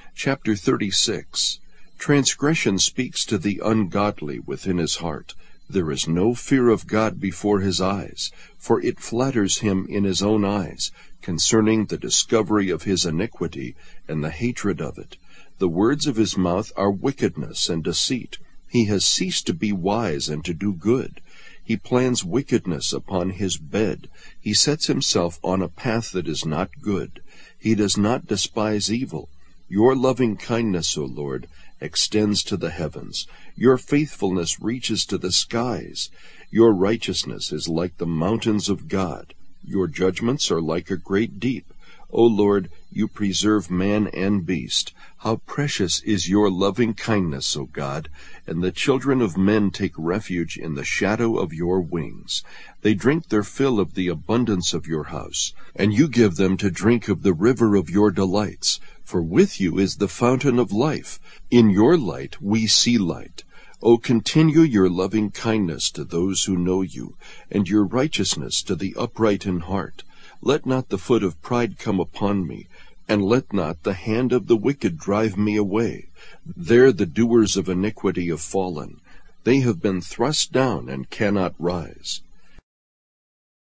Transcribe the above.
Chapter 36. Transgression speaks to the ungodly within his heart. There is no fear of God before his eyes, for it flatters him in his own eyes, concerning the discovery of his iniquity and the hatred of it. The words of his mouth are wickedness and deceit. He has ceased to be wise and to do good. He plans wickedness upon his bed. He sets himself on a path that is not good. He does not despise evil. Your loving kindness, O Lord, extends to the heavens. Your faithfulness reaches to the skies. Your righteousness is like the mountains of God. Your judgments are like a great deep. O Lord, you preserve man and beast. How precious is your loving kindness, O God, and the children of men take refuge in the shadow of your wings. They drink their fill of the abundance of your house, and you give them to drink of the river of your delights. For with you is the fountain of life. In your light we see light. O continue your loving kindness to those who know you, and your righteousness to the upright in heart. Let not the foot of pride come upon me, and let not the hand of the wicked drive me away. There the doers of iniquity have fallen. They have been thrust down and cannot rise.